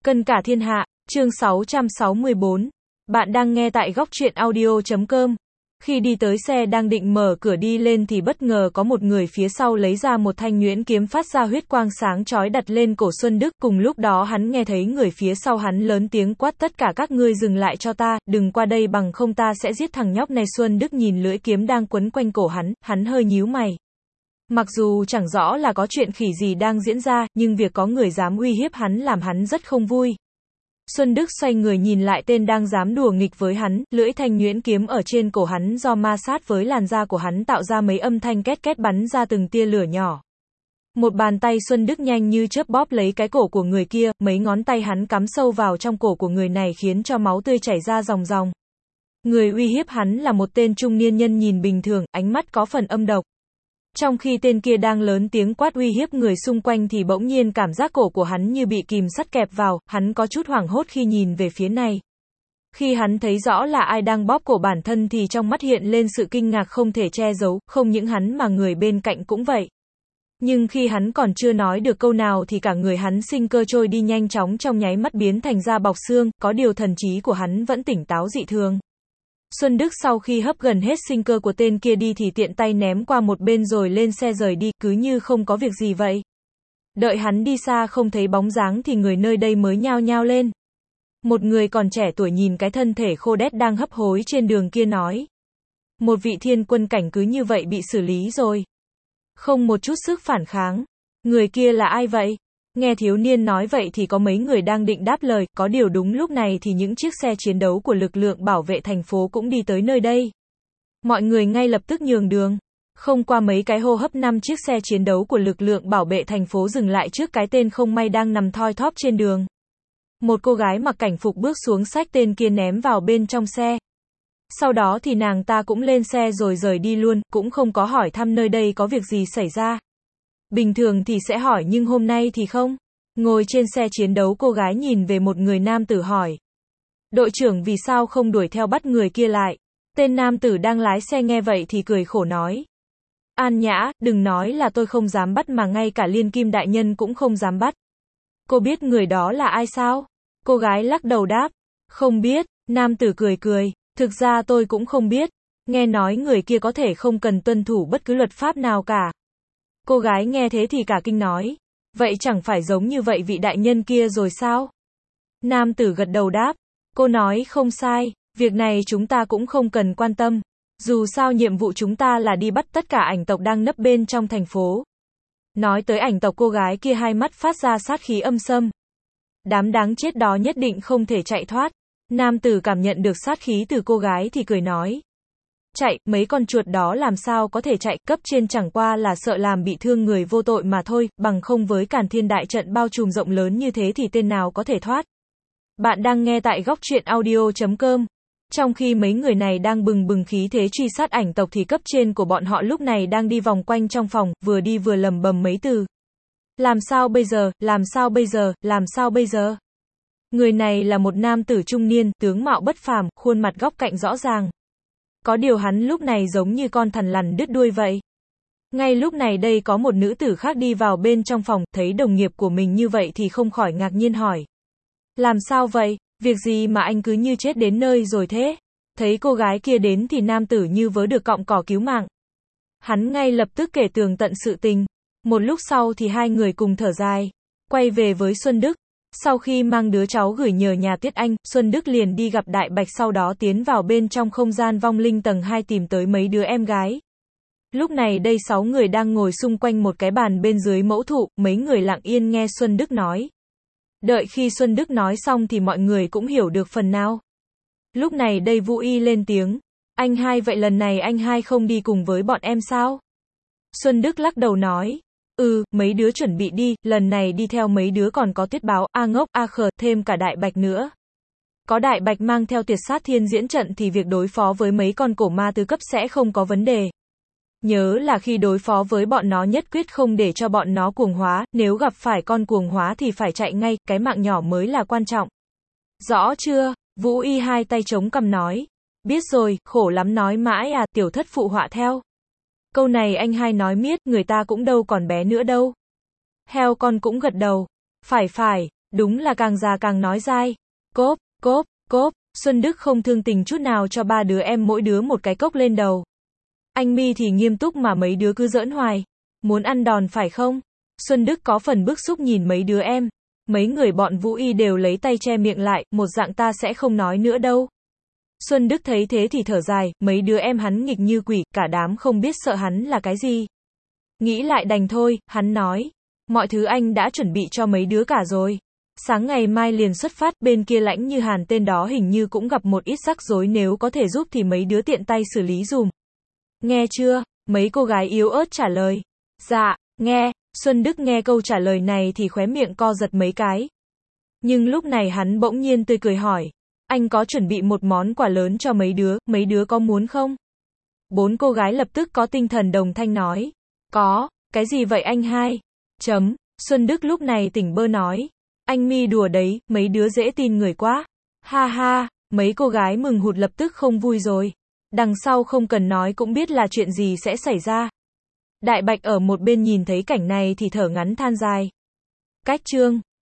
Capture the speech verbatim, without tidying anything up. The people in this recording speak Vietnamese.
Cân cả thiên hạ, chương sáu trăm sáu mươi bốn. Bạn đang nghe tại góc truyện audio chấm com. Khi đi tới xe đang định mở cửa đi lên thì bất ngờ có một người phía sau lấy ra một thanh nhuyễn kiếm phát ra huyết quang sáng chói đặt lên cổ Xuân Đức. Cùng lúc đó hắn nghe thấy người phía sau hắn lớn tiếng quát: tất cả các ngươi dừng lại cho ta, đừng qua đây bằng không ta sẽ giết thằng nhóc này. Xuân Đức nhìn lưỡi kiếm đang quấn quanh cổ hắn, hắn hơi nhíu mày. Mặc dù chẳng rõ là có chuyện khỉ gì đang diễn ra, nhưng việc có người dám uy hiếp hắn làm hắn rất không vui. Xuân Đức xoay người nhìn lại tên đang dám đùa nghịch với hắn, lưỡi thanh nhuyễn kiếm ở trên cổ hắn do ma sát với làn da của hắn tạo ra mấy âm thanh két két bắn ra từng tia lửa nhỏ. Một bàn tay Xuân Đức nhanh như chớp bóp lấy cái cổ của người kia, mấy ngón tay hắn cắm sâu vào trong cổ của người này khiến cho máu tươi chảy ra ròng ròng. Người uy hiếp hắn là một tên trung niên nhân nhìn bình thường, ánh mắt có phần âm độc. Trong khi tên kia đang lớn tiếng quát uy hiếp người xung quanh thì bỗng nhiên cảm giác cổ của hắn như bị kìm sắt kẹp vào, hắn có chút hoảng hốt khi nhìn về phía này. Khi hắn thấy rõ là ai đang bóp cổ bản thân thì trong mắt hiện lên sự kinh ngạc không thể che giấu, không những hắn mà người bên cạnh cũng vậy. Nhưng khi hắn còn chưa nói được câu nào thì cả người hắn sinh cơ trôi đi nhanh chóng trong nháy mắt biến thành da bọc xương, có điều thần trí của hắn vẫn tỉnh táo dị thường. Xuân Đức sau khi hấp gần hết sinh cơ của tên kia đi thì tiện tay ném qua một bên rồi lên xe rời đi, cứ như không có việc gì vậy. Đợi hắn đi xa không thấy bóng dáng thì người nơi đây mới nhao nhao lên. Một người còn trẻ tuổi nhìn cái thân thể khô đét đang hấp hối trên đường kia nói. Một vị thiên quân cảnh cứ như vậy bị xử lý rồi. Không một chút sức phản kháng. Người kia là ai vậy? Nghe thiếu niên nói vậy thì có mấy người đang định đáp lời, có điều đúng lúc này thì những chiếc xe chiến đấu của lực lượng bảo vệ thành phố cũng đi tới nơi đây. Mọi người ngay lập tức nhường đường. Không qua mấy cái hô hấp, năm chiếc xe chiến đấu của lực lượng bảo vệ thành phố dừng lại trước cái tên không may đang nằm thoi thóp trên đường. Một cô gái mặc cảnh phục bước xuống xách tên kia ném vào bên trong xe. Sau đó thì nàng ta cũng lên xe rồi rời đi luôn, cũng không có hỏi thăm nơi đây có việc gì xảy ra. Bình thường thì sẽ hỏi nhưng hôm nay thì không. Ngồi trên xe chiến đấu cô gái nhìn về một người nam tử hỏi. Đội trưởng vì sao không đuổi theo bắt người kia lại? Tên nam tử đang lái xe nghe vậy thì cười khổ nói. An Nhã, đừng nói là tôi không dám bắt mà ngay cả Liên Kim đại nhân cũng không dám bắt. Cô biết người đó là ai sao? Cô gái lắc đầu đáp. Không biết, nam tử cười cười. Thực ra tôi cũng không biết. Nghe nói người kia có thể không cần tuân thủ bất cứ luật pháp nào cả. Cô gái nghe thế thì cả kinh nói. Vậy chẳng phải giống như vậy vị đại nhân kia rồi sao? Nam tử gật đầu đáp. Cô nói không sai, việc này chúng ta cũng không cần quan tâm. Dù sao nhiệm vụ chúng ta là đi bắt tất cả ảnh tộc đang nấp bên trong thành phố. Nói tới ảnh tộc cô gái kia hai mắt phát ra sát khí âm sâm. Đám đáng chết đó nhất định không thể chạy thoát. Nam tử cảm nhận được sát khí từ cô gái thì cười nói. Chạy, mấy con chuột đó làm sao có thể chạy, cấp trên chẳng qua là sợ làm bị thương người vô tội mà thôi, bằng không với Càn Thiên đại trận bao trùm rộng lớn như thế thì tên nào có thể thoát. Bạn đang nghe tại góc truyện audio chấm com. Trong khi mấy người này đang bừng bừng khí thế truy sát ảnh tộc thì cấp trên của bọn họ lúc này đang đi vòng quanh trong phòng, vừa đi vừa lầm bầm mấy từ. Làm sao bây giờ, làm sao bây giờ, làm sao bây giờ? Người này là một nam tử trung niên, tướng mạo bất phàm, khuôn mặt góc cạnh rõ ràng. Có điều hắn lúc này giống như con thằn lằn đứt đuôi vậy. Ngay lúc này đây có một nữ tử khác đi vào bên trong phòng, thấy đồng nghiệp của mình như vậy thì không khỏi ngạc nhiên hỏi. Làm sao vậy, việc gì mà anh cứ như chết đến nơi rồi thế? Thấy cô gái kia đến thì nam tử như vớ được cọng cỏ cứu mạng. Hắn ngay lập tức kể tường tận sự tình. Một lúc sau thì hai người cùng thở dài. Quay về với Xuân Đức. Sau khi mang đứa cháu gửi nhờ nhà Tiết Anh, Xuân Đức liền đi gặp Đại Bạch, sau đó tiến vào bên trong không gian vong linh tầng hai tìm tới mấy đứa em gái. Lúc này đây sáu người đang ngồi xung quanh một cái bàn bên dưới mẫu thụ, mấy người lặng yên nghe Xuân Đức nói. Đợi khi Xuân Đức nói xong thì mọi người cũng hiểu được phần nào. Lúc này đây Vũ Y lên tiếng. Anh hai, vậy lần này anh hai không đi cùng với bọn em sao? Xuân Đức lắc đầu nói. Ừ, mấy đứa chuẩn bị đi, lần này đi theo mấy đứa còn có Tuyết Báo, A Ngốc, A Khờ, thêm cả Đại Bạch nữa. Có Đại Bạch mang theo Tuyệt Sát Thiên Diễn Trận thì việc đối phó với mấy con cổ ma tứ cấp sẽ không có vấn đề. Nhớ là khi đối phó với bọn nó nhất quyết không để cho bọn nó cuồng hóa, nếu gặp phải con cuồng hóa thì phải chạy ngay, cái mạng nhỏ mới là quan trọng. Rõ chưa? Vũ Y hai tay chống cằm nói. Biết rồi, khổ lắm nói mãi à, tiểu thất phụ họa theo. Câu này anh hai nói miết, người ta cũng đâu còn bé nữa đâu. Heo con cũng gật đầu. Phải phải, Đúng là càng già càng nói dai. Cốp, cốp, cốp, Xuân Đức không thương tình chút nào cho ba đứa em mỗi đứa một cái cốc lên đầu. Anh Mi thì nghiêm túc mà mấy đứa cứ giỡn hoài. Muốn ăn đòn phải không? Xuân Đức có phần bức xúc nhìn mấy đứa em. Mấy người bọn Vũ Y đều lấy tay che miệng lại, một dạng ta sẽ không nói nữa đâu. Xuân Đức thấy thế thì thở dài, mấy đứa em hắn nghịch như quỷ, cả đám không biết sợ hắn là cái gì. Nghĩ lại đành thôi, hắn nói. Mọi thứ anh đã chuẩn bị cho mấy đứa cả rồi. Sáng ngày mai liền xuất phát, bên kia Lãnh Như Hàn tên đó hình như cũng gặp một ít rắc rối, nếu có thể giúp thì mấy đứa tiện tay xử lý dùm. Nghe chưa? Mấy cô gái yếu ớt trả lời. Dạ, nghe. Xuân Đức nghe câu trả lời này thì khóe miệng co giật mấy cái. Nhưng lúc này hắn bỗng nhiên tươi cười hỏi. Anh có chuẩn bị một món quà lớn cho mấy đứa, mấy đứa có muốn không? Bốn cô gái lập tức có tinh thần đồng thanh nói. Có, cái gì vậy anh hai? Chấm, Xuân Đức lúc này tỉnh bơ nói. Anh Mi đùa đấy, mấy đứa dễ tin người quá. Ha ha, mấy cô gái mừng hụt lập tức không vui rồi. Đằng sau không cần nói cũng biết là chuyện gì sẽ xảy ra. Đại Bạch ở một bên nhìn thấy cảnh này thì thở ngắn than dài. Cách chương